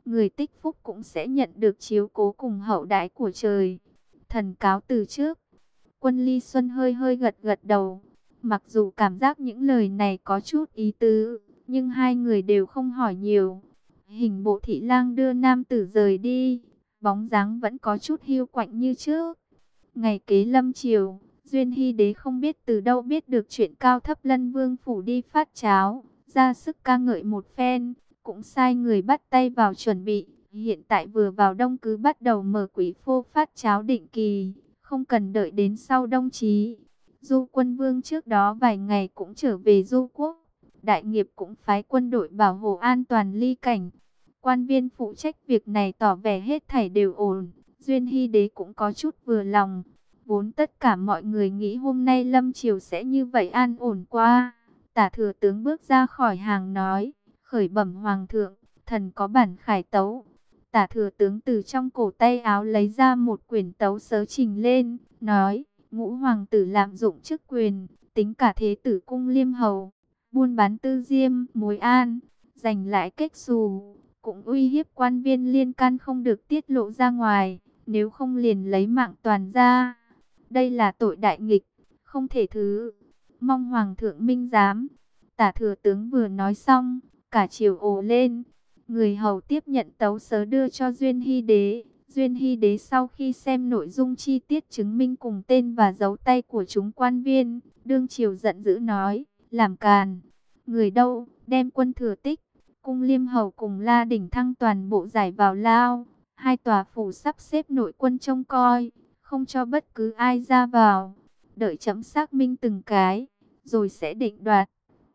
người tích phúc cũng sẽ nhận được chiếu cố cùng hậu đãi của trời. Thần cáo từ trước. Quân Ly Xuân hơi hơi gật gật đầu. Mặc dù cảm giác những lời này có chút ý tứ, nhưng hai người đều không hỏi nhiều. Hình bộ thị lang đưa nam tử rời đi, bóng dáng vẫn có chút hiu quạnh như trước. Ngày kế lâm chiều, Duyên Hy Đế không biết từ đâu biết được chuyện Cao Thấp Lân Vương phủ đi phát cháo, ra sức ca ngợi một phen, cũng sai người bắt tay vào chuẩn bị. Hiện tại vừa vào đông cứ bắt đầu mở quỹ phô phát cháo định kỳ, không cần đợi đến sau đông chí. Du Quân Vương trước đó vài ngày cũng trở về Du Quốc, đại nghiệp cũng phái quân đội bảo hộ an toàn ly cảnh. Quan viên phụ trách việc này tỏ vẻ hết thảy đều ổn, Duyên Hy Đế cũng có chút vừa lòng. Vốn tất cả mọi người nghĩ hôm nay lâm triều sẽ như vậy an ổn qua. Tả thừa tướng bước ra khỏi hàng nói, khởi bẩm hoàng thượng, thần có bản khải tấu. Tả thừa tướng từ trong cổ tay áo lấy ra một quyển tấu sớ trình lên, nói, ngũ hoàng tử lạm dụng chức quyền, tính cả thế tử cung liêm hầu, buôn bán tư diêm, mối an, giành lại kết xù, cũng uy hiếp quan viên liên can không được tiết lộ ra ngoài, nếu không liền lấy mạng toàn ra. Đây là tội đại nghịch, không thể thứ. Mong hoàng thượng minh giám. Tả thừa tướng vừa nói xong, cả triều ồ lên. Người hầu tiếp nhận tấu sớ đưa cho Duyên Hy Đế. Duyên Hy Đế sau khi xem nội dung chi tiết chứng minh cùng tên và dấu tay của chúng quan viên, đương triều giận dữ nói, làm càn. Người đâu, đem quân Thừa Tích, cung liêm hầu cùng La Đỉnh Thăng toàn bộ giải vào lao. Hai tòa phủ sắp xếp nội quân trông coi, không cho bất cứ ai ra vào. Đợi chấm xác minh từng cái, rồi sẽ định đoạt.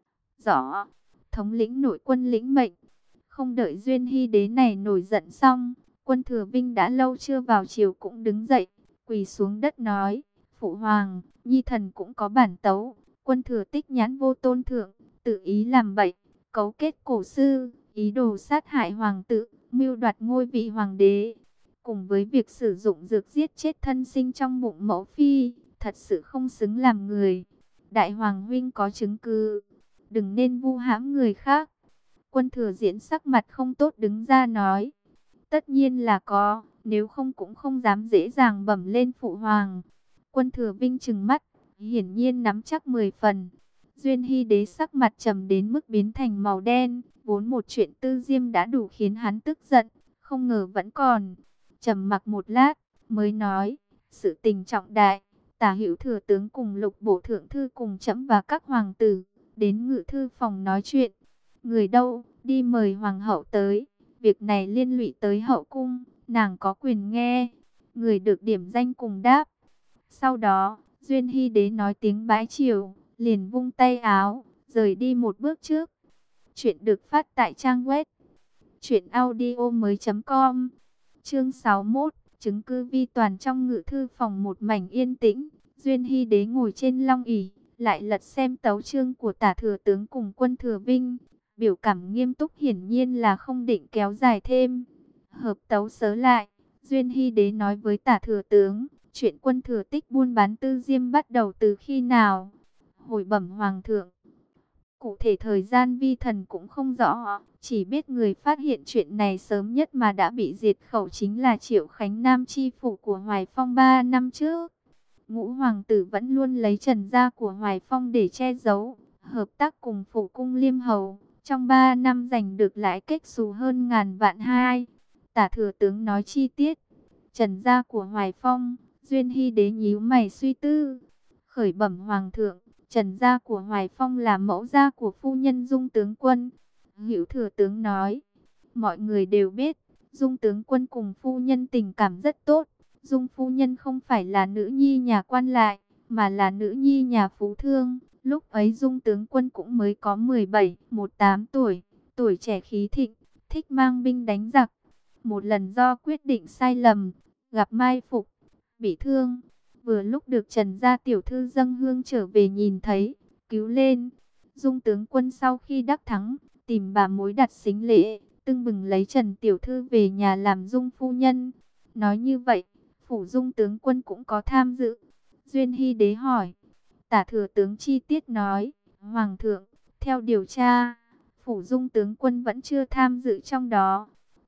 Rõ, thống lĩnh nội quân lĩnh mệnh. Không đợi Duyên Hy Đế này nổi giận xong, quân Thừa Vinh đã lâu chưa vào triều cũng đứng dậy, quỳ xuống đất nói, phụ hoàng, nhi thần cũng có bản tấu. Quân Thừa Tích nhãn vô tôn thượng, tự ý làm bậy, cấu kết cổ sư, ý đồ sát hại hoàng tử, mưu đoạt ngôi vị hoàng đế. Cùng với việc sử dụng dược giết chết thân sinh trong bụng mẫu phi, thật sự không xứng làm người. Đại hoàng huynh có chứng cứ, đừng nên vu hãm người khác. Quân Thừa Diễn sắc mặt không tốt đứng ra nói, tất nhiên là có, nếu không cũng không dám dễ dàng bẩm lên phụ hoàng. Quân Thừa Vinh trừng mắt, hiển nhiên nắm chắc mười phần. Duyên Hy Đế sắc mặt trầm đến mức biến thành màu đen, vốn một chuyện tư diêm đã đủ khiến hắn tức giận, không ngờ vẫn còn. Trầm mặc một lát, mới nói, sự tình trọng đại, Tả Hữu thừa tướng cùng Lục Bổ thượng thư cùng trẫm và các hoàng tử đến ngự thư phòng nói chuyện. Người đâu, đi mời hoàng hậu tới. Việc này liên lụy tới hậu cung, nàng có quyền nghe. Người được điểm danh cùng đáp. Sau đó, Duyên Hy Đế nói tiếng bái triều, liền vung tay áo, rời đi một bước trước. Chuyện được phát tại trang web truyện audio mới chấm com. Chương sáu mươi mốt, chứng cứ vi toàn. Trong ngự thư phòng một mảnh yên tĩnh, Duyên Hy Đế ngồi trên long ỷ, lại lật xem tấu chương của Tả thừa tướng cùng Quân Thừa Vinh, biểu cảm nghiêm túc, hiển nhiên là không định kéo dài thêm. Hợp tấu sớ lại, Duyên Hy Đế nói với Tả thừa tướng, chuyện Quân Thừa Tích buôn bán tư diêm bắt đầu từ khi nào? Hồi bẩm hoàng thượng, cụ thể thời gian vi thần cũng không rõ, chỉ biết người phát hiện chuyện này sớm nhất mà đã bị diệt khẩu chính là Triệu Khánh Nam chi phủ của Hoài Phong ba năm trước. Ngũ hoàng tử vẫn luôn lấy trần gia của Hoài Phong để che giấu, hợp tác cùng phủ cung liêm hầu, trong ba năm giành được lãi kết xù hơn ngàn vạn hai. Tả thừa tướng nói chi tiết, trần gia của Hoài Phong. Duyên Hy Đế nhíu mày suy tư, khởi bẩm hoàng thượng, trần gia của Hoài Phong là mẫu gia của phu nhân Dung tướng quân. Hữu thừa tướng nói, mọi người đều biết, Dung tướng quân cùng phu nhân tình cảm rất tốt. Dung phu nhân không phải là nữ nhi nhà quan lại, mà là nữ nhi nhà phú thương. Lúc ấy Dung tướng quân cũng mới có mười bảy, mười tám tuổi, tuổi trẻ khí thịnh, thích mang binh đánh giặc. Một lần do quyết định sai lầm, gặp mai phục, bị thương. Vừa lúc được Trần gia tiểu thư dâng hương trở về nhìn thấy, cứu lên. Dung tướng quân sau khi đắc thắng, tìm bà mối đặt sính lễ, tưng bừng lấy Trần tiểu thư về nhà làm Dung phu nhân. Nói như vậy, phủ Dung tướng quân cũng có tham dự. Duyên Hy Đế hỏi. Tả thừa tướng chi tiết nói, hoàng thượng, theo điều tra, phủ Dung tướng quân vẫn chưa tham dự trong đó.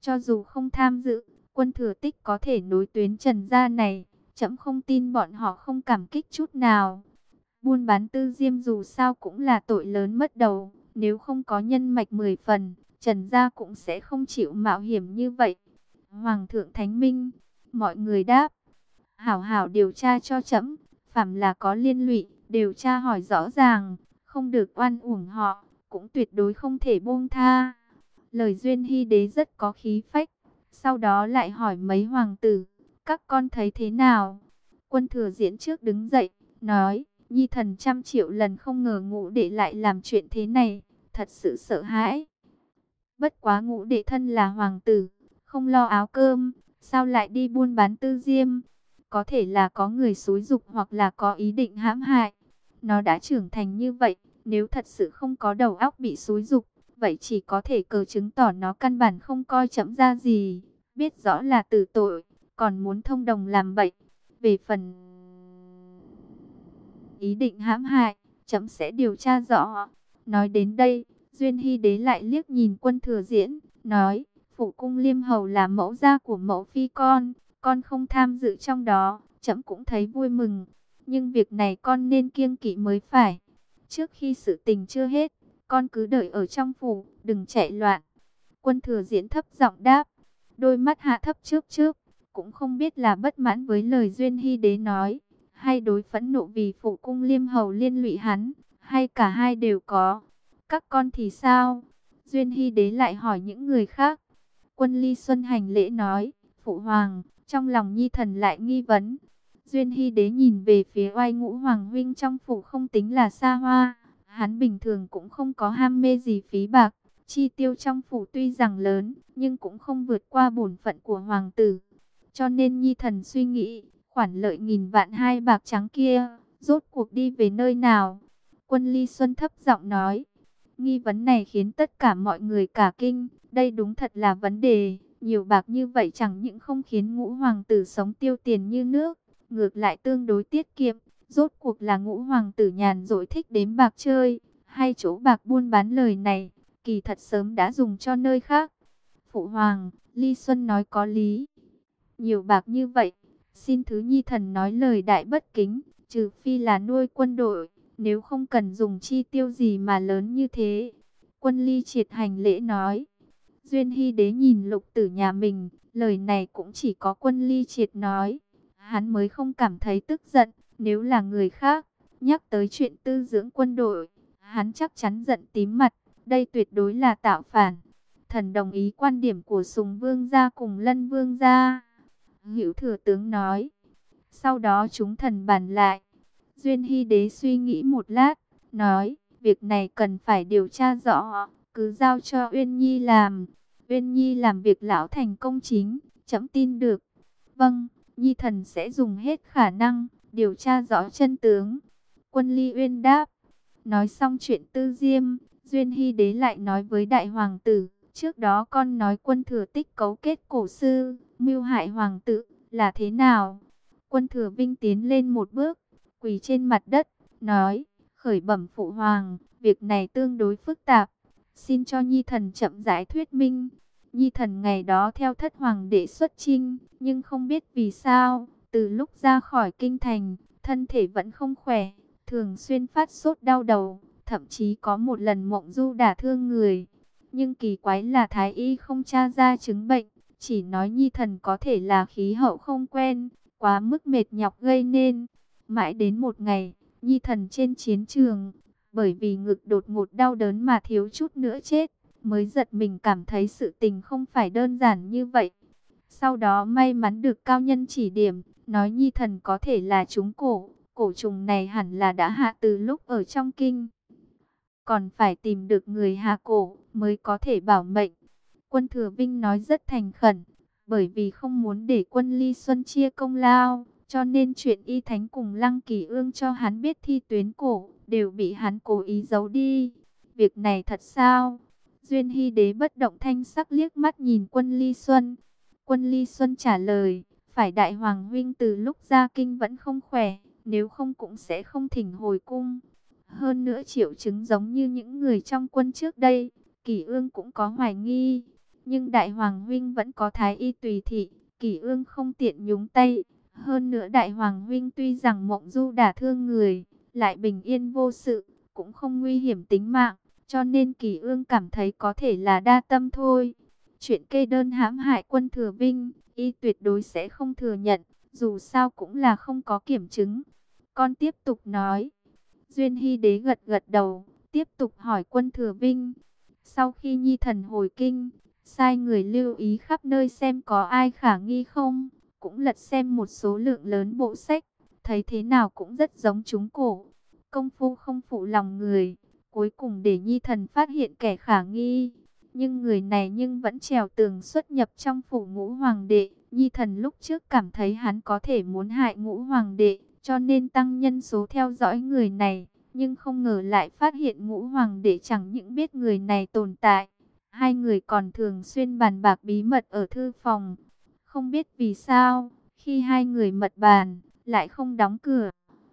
Cho dù không tham dự, Quân Thừa Tích có thể nối tuyến Trần gia này, trẫm không tin bọn họ không cảm kích chút nào. Buôn bán tư diêm dù sao cũng là tội lớn mất đầu, nếu không có nhân mạch mười phần, Trần gia cũng sẽ không chịu mạo hiểm như vậy. Hoàng thượng thánh minh, mọi người đáp, hảo hảo điều tra cho trẫm, phàm là có liên lụy, điều tra hỏi rõ ràng, không được oan uổng họ, cũng tuyệt đối không thể buông tha. Lời Duyên Hy Đế rất có khí phách, sau đó lại hỏi mấy hoàng tử, các con thấy thế nào? Quân Thừa Diễn trước đứng dậy, nói, nhi thần trăm triệu lần không ngờ Ngũ đệ lại làm chuyện thế này, thật sự sợ hãi. Bất quá Ngũ đệ thân là hoàng tử, không lo áo cơm, sao lại đi buôn bán tư diêm? Có thể là có người xúi giục hoặc là có ý định hãm hại. Nó đã trưởng thành như vậy, nếu thật sự không có đầu óc bị xúi giục, vậy chỉ có thể cờ chứng tỏ nó căn bản không coi trẫm ra gì, biết rõ là tử tội, còn muốn thông đồng làm bậy. Về phần ý định hãm hại, trẫm sẽ điều tra rõ. Nói đến đây, Duyên Hy Đế lại liếc nhìn Quân Thừa Diễn, nói, Phủ Cung Liêm Hầu là mẫu gia của mẫu phi con, con không tham dự trong đó, trẫm cũng thấy vui mừng, nhưng việc này con nên kiêng kỵ mới phải. Trước khi sự tình chưa hết, con cứ đợi ở trong phủ, đừng chạy loạn. Quân Thừa Diễn thấp giọng đáp, đôi mắt hạ thấp chớp chớp, cũng không biết là bất mãn với lời Duyên Hy Đế nói, hay đối phẫn nộ vì Phủ Cung Liêm Hầu liên lụy hắn, hay cả hai đều có. Các con thì sao? Duyên Hy Đế lại hỏi những người khác. Quân Ly Xuân hành lễ nói, Phụ Hoàng, trong lòng nhi thần lại nghi vấn. Duyên Hy Đế nhìn về phía Oai Ngũ Hoàng huynh trong phủ không tính là xa hoa. Hắn bình thường cũng không có ham mê gì phí bạc. Chi tiêu trong phủ tuy rằng lớn, nhưng cũng không vượt qua bổn phận của hoàng tử. Cho nên nhi thần suy nghĩ, khoản lợi nghìn vạn hai bạc trắng kia, rốt cuộc đi về nơi nào? Quân Ly Xuân thấp giọng nói. Nghi vấn này khiến tất cả mọi người cả kinh. Đây đúng thật là vấn đề. Nhiều bạc như vậy chẳng những không khiến Ngũ hoàng tử sống tiêu tiền như nước, ngược lại tương đối tiết kiệm. Rốt cuộc là Ngũ hoàng tử nhàn rỗi thích đếm bạc chơi, hay chỗ bạc buôn bán lời này, kỳ thật sớm đã dùng cho nơi khác. Phụ hoàng, Ly Xuân nói có lý. Nhiều bạc như vậy, xin thứ nhi thần nói lời đại bất kính, trừ phi là nuôi quân đội, nếu không cần dùng chi tiêu gì mà lớn như thế. Quân Ly Triệt hành lễ nói. Duyên Hy Đế nhìn lục tử nhà mình, lời này cũng chỉ có Quân Ly Triệt nói. Hắn mới không cảm thấy tức giận, nếu là người khác, nhắc tới chuyện tư dưỡng quân đội, hắn chắc chắn giận tím mặt, đây tuyệt đối là tạo phản. Thần đồng ý quan điểm của Sùng Vương gia cùng Lân Vương gia. Hữu Thừa Tướng nói. Sau đó chúng thần bàn lại. Duyên Hy Đế suy nghĩ một lát, nói, việc này cần phải điều tra rõ, cứ giao cho Uyên Nhi làm. Uyên Nhi làm việc lão thành công chính, trẫm tin được. Vâng, Nhi thần sẽ dùng hết khả năng, điều tra rõ chân tướng. Quân Ly Uyên đáp. Nói xong chuyện tư diêm, Duyên Hy Đế lại nói với đại hoàng tử, trước đó con nói Quân Thừa Tích cấu kết cổ sư, mưu hại hoàng tử, là thế nào? Quân Thừa Vinh tiến lên một bước, quỳ trên mặt đất, nói, khởi bẩm phụ hoàng, việc này tương đối phức tạp, xin cho nhi thần chậm rãi thuyết minh. Nhi thần ngày đó theo thất hoàng đệ xuất chinh, nhưng không biết vì sao, từ lúc ra khỏi kinh thành, thân thể vẫn không khỏe, thường xuyên phát sốt đau đầu, thậm chí có một lần mộng du đả thương người. Nhưng kỳ quái là thái y không tra ra chứng bệnh, chỉ nói nhi thần có thể là khí hậu không quen, quá mức mệt nhọc gây nên. Mãi đến một ngày, nhi thần trên chiến trường, bởi vì ngực đột ngột đau đớn mà thiếu chút nữa chết, mới giật mình cảm thấy sự tình không phải đơn giản như vậy. Sau đó may mắn được cao nhân chỉ điểm, nói nhi thần có thể là trúng cổ, cổ trùng này hẳn là đã hạ từ lúc ở trong kinh. Còn phải tìm được người hạ cổ mới có thể bảo mệnh. Quân Thừa Vinh nói rất thành khẩn, bởi vì không muốn để Quân Ly Xuân chia công lao, cho nên chuyện Y Thánh cùng Lăng Kỳ Ương cho hắn biết thi tuyến cổ, đều bị hắn cố ý giấu đi. Việc này thật sao? Duyên Hy Đế bất động thanh sắc liếc mắt nhìn Quân Ly Xuân. Quân Ly Xuân trả lời, phải đại hoàng huynh từ lúc ra kinh vẫn không khỏe, nếu không cũng sẽ không thỉnh hồi cung. Hơn nữa triệu chứng giống như những người trong quân trước đây, Kỳ Ương cũng có hoài nghi. Nhưng đại hoàng huynh vẫn có thái y tùy thị, Kỷ Ương không tiện nhúng tay. Hơn nữa đại hoàng huynh tuy rằng mộng du đả thương người, lại bình yên vô sự, cũng không nguy hiểm tính mạng, cho nên Kỷ Ương cảm thấy có thể là đa tâm thôi. Chuyện kê đơn hãm hại quân Thừa Vinh, y tuyệt đối sẽ không thừa nhận, dù sao cũng là không có kiểm chứng. Con tiếp tục nói. Duyên Hy Đế gật gật đầu, tiếp tục hỏi quân Thừa Vinh. Sau khi Nhi thần hồi kinh, sai người lưu ý khắp nơi xem có ai khả nghi không, cũng lật xem một số lượng lớn bộ sách, thấy thế nào cũng rất giống chúng cổ. Công phu không phụ lòng người, cuối cùng để Nhi thần phát hiện kẻ khả nghi. Nhưng người này nhưng vẫn trèo tường xuất nhập trong phủ Ngũ Hoàng đệ. Nhi thần lúc trước cảm thấy hắn có thể muốn hại Ngũ Hoàng đệ, cho nên tăng nhân số theo dõi người này. Nhưng không ngờ lại phát hiện Ngũ Hoàng đệ chẳng những biết người này tồn tại, hai người còn thường xuyên bàn bạc bí mật ở thư phòng. Không biết vì sao, khi hai người mật bàn, lại không đóng cửa.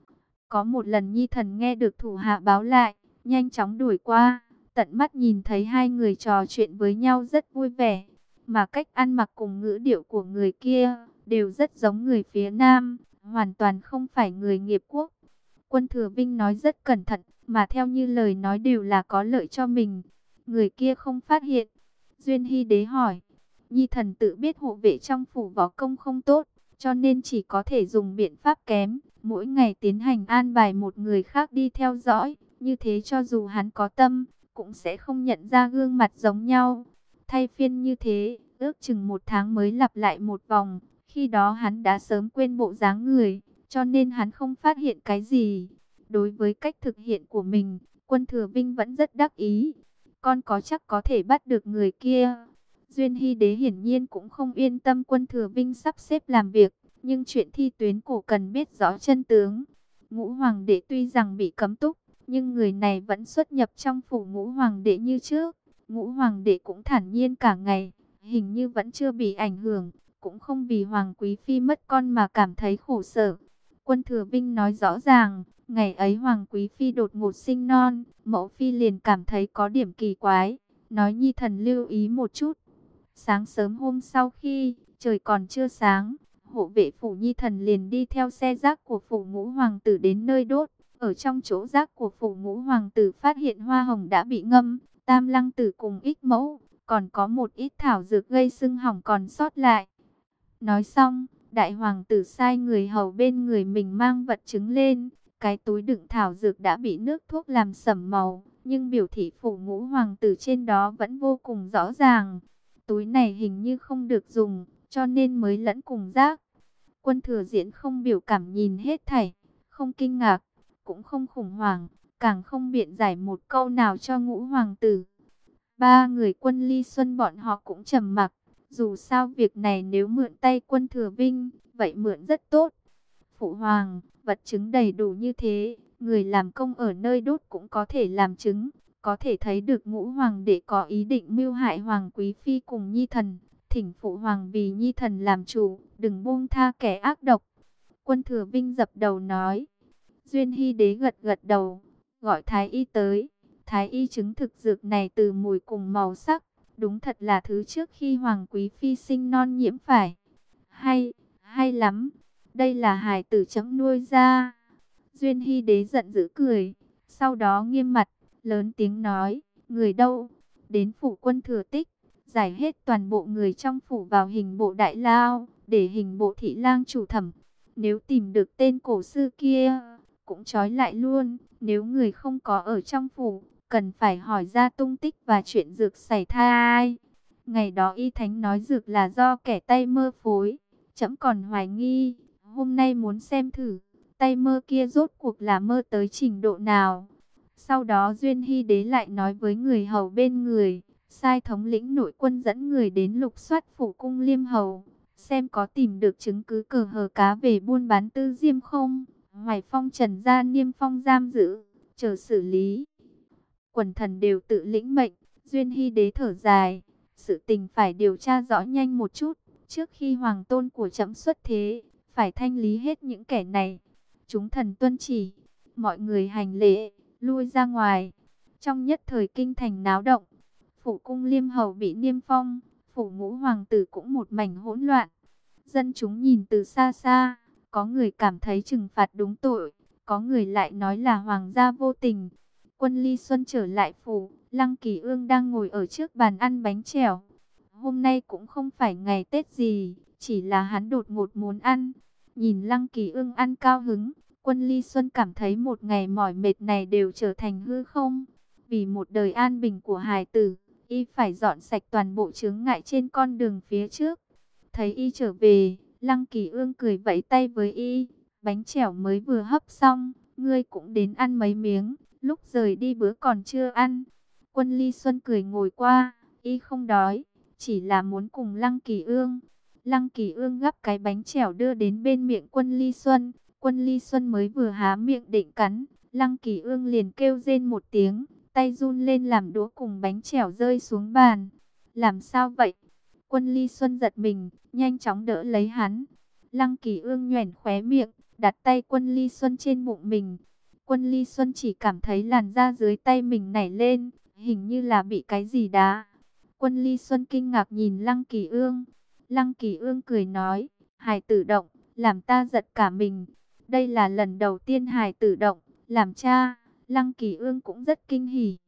Có một lần Nhi thần nghe được thủ hạ báo lại, nhanh chóng đuổi qua, tận mắt nhìn thấy hai người trò chuyện với nhau rất vui vẻ. Mà cách ăn mặc cùng ngữ điệu của người kia, đều rất giống người phía Nam, hoàn toàn không phải người nghiệp quốc. Quân Thừa Vinh nói rất cẩn thận, mà theo như lời nói đều là có lợi cho mình. Người kia không phát hiện. Duyên Hy Đế hỏi. Nhi thần tự biết hộ vệ trong phủ võ công không tốt, cho nên chỉ có thể dùng biện pháp kém. Mỗi ngày tiến hành an bài một người khác đi theo dõi. Như thế cho dù hắn có tâm, cũng sẽ không nhận ra gương mặt giống nhau. Thay phiên như thế, ước chừng một tháng mới lặp lại một vòng. Khi đó hắn đã sớm quên bộ dáng người, cho nên hắn không phát hiện cái gì. Đối với cách thực hiện của mình, quân Thừa Vinh vẫn rất đắc ý. Con có chắc có thể bắt được người kia. Duyên Hy Đế hiển nhiên cũng không yên tâm quân Thừa Vinh sắp xếp làm việc, nhưng chuyện thi tuyến cổ cần biết rõ chân tướng. Ngũ Hoàng đệ tuy rằng bị cấm túc, nhưng người này vẫn xuất nhập trong phủ Ngũ Hoàng đệ như trước. Ngũ Hoàng đệ cũng thản nhiên cả ngày, hình như vẫn chưa bị ảnh hưởng, cũng không vì Hoàng Quý Phi mất con mà cảm thấy khổ sở. Quân Thừa Vinh nói rõ ràng, ngày ấy Hoàng Quý Phi đột ngột sinh non, Mẫu Phi liền cảm thấy có điểm kỳ quái, nói Nhi thần lưu ý một chút. Sáng sớm hôm sau khi trời còn chưa sáng, hộ vệ phủ Nhi thần liền đi theo xe rác của phủ Ngũ Hoàng tử đến nơi đốt. Ở trong chỗ rác của phủ Ngũ Hoàng tử phát hiện hoa hồng đã bị ngâm, tam lăng tử cùng ích mẫu, còn có một ít thảo dược gây sưng hỏng còn sót lại. Nói xong, đại hoàng tử sai người hầu bên người mình mang vật chứng lên. Cái túi đựng thảo dược đã bị nước thuốc làm sẫm màu, nhưng biểu thị phủ Ngũ Hoàng tử trên đó vẫn vô cùng rõ ràng. Túi này hình như không được dùng, cho nên mới lẫn cùng rác. Quân Thừa Diễn không biểu cảm nhìn hết thảy, không kinh ngạc, cũng không khủng hoảng, càng không biện giải một câu nào cho Ngũ Hoàng tử. Ba người Quân Ly Xuân bọn họ cũng trầm mặc. Dù sao việc này nếu mượn tay quân Thừa Vinh, vậy mượn rất tốt. Phụ hoàng, vật chứng đầy đủ như thế, người làm công ở nơi đốt cũng có thể làm chứng. Có thể thấy được Ngũ Hoàng đệ có ý định mưu hại Hoàng Quý Phi cùng Nhi thần. Thỉnh phụ hoàng vì Nhi thần làm chủ, đừng buông tha kẻ ác độc. Quân Thừa Vinh dập đầu nói. Duyên Hy Đế gật gật đầu, gọi Thái Y tới. Thái Y chứng thực dược này từ mùi cùng màu sắc, đúng thật là thứ trước khi Hoàng Quý Phi sinh non nhiễm phải. Hay, hay lắm, đây là hài tử chấm nuôi ra. Duyên Hy Đế giận dữ cười, sau đó nghiêm mặt, lớn tiếng nói, người đâu? Đến phủ quân Thừa Tích, giải hết toàn bộ người trong phủ vào hình bộ đại lao, để hình bộ thị lang chủ thẩm. Nếu tìm được tên cổ sư kia, cũng trói lại luôn. Nếu người không có ở trong phủ, cần phải hỏi ra tung tích và chuyện dược xảy thai. Ngày đó y thánh nói dược là do kẻ tay mơ phối, trẫm còn hoài nghi. Hôm nay muốn xem thử, tay mơ kia rốt cuộc là mơ tới trình độ nào. Sau đó Duyên Hy Đế lại nói với người hầu bên người, sai thống lĩnh nội quân dẫn người đến lục soát phủ cung Liêm Hầu, xem có tìm được chứng cứ cờ hờ cá về buôn bán tư diêm không. Hoài Phong trần gia niêm phong giam giữ, chờ xử lý. Quần thần đều tự lĩnh mệnh. Duyên Hy Đế thở dài, sự tình phải điều tra rõ nhanh một chút, trước khi hoàng tôn của trẫm xuất thế, phải thanh lý hết những kẻ này. Chúng thần tuân chỉ, mọi người hành lễ, lui ra ngoài. Trong nhất thời kinh thành náo động, phủ cung Liêm Hầu bị niêm phong, phủ ngũ hoàng tử cũng một mảnh hỗn loạn. Dân chúng nhìn từ xa xa, có người cảm thấy trừng phạt đúng tội, có người lại nói là hoàng gia vô tình. Quân Ly Xuân trở lại phủ, Lăng Kỳ Ương đang ngồi ở trước bàn ăn bánh chèo. Hôm nay cũng không phải ngày Tết gì, chỉ là hắn đột ngột muốn ăn. Nhìn Lăng Kỳ Ương ăn cao hứng, Quân Ly Xuân cảm thấy một ngày mỏi mệt này đều trở thành hư không. Vì một đời an bình của hài tử, y phải dọn sạch toàn bộ chướng ngại trên con đường phía trước. Thấy y trở về, Lăng Kỳ Ương cười vẫy tay với y. Bánh chèo mới vừa hấp xong, ngươi cũng đến ăn mấy miếng, lúc rời đi bữa còn chưa ăn. Quân Ly Xuân cười ngồi qua, y không đói, chỉ là muốn cùng Lăng Kỳ Ương. Lăng Kỳ Ương gắp cái bánh chèo đưa đến bên miệng Quân Ly Xuân. Quân Ly Xuân mới vừa há miệng định cắn, Lăng Kỳ Ương liền kêu rên một tiếng, tay run lên làm đũa cùng bánh chèo rơi xuống bàn. Làm sao vậy? Quân Ly Xuân giật mình, nhanh chóng đỡ lấy hắn. Lăng Kỳ Ương nhoẻn khóe miệng, đặt tay Quân Ly Xuân trên bụng mình. Quân Ly Xuân chỉ cảm thấy làn da dưới tay mình nảy lên, hình như là bị cái gì đá. Quân Ly Xuân kinh ngạc nhìn Lăng Kỳ Ương. Lăng Kỳ Ương cười nói, hài tử động, làm ta giật cả mình. Đây là lần đầu tiên hài tử động, làm cha. Lăng Kỳ Ương cũng rất kinh hỉ.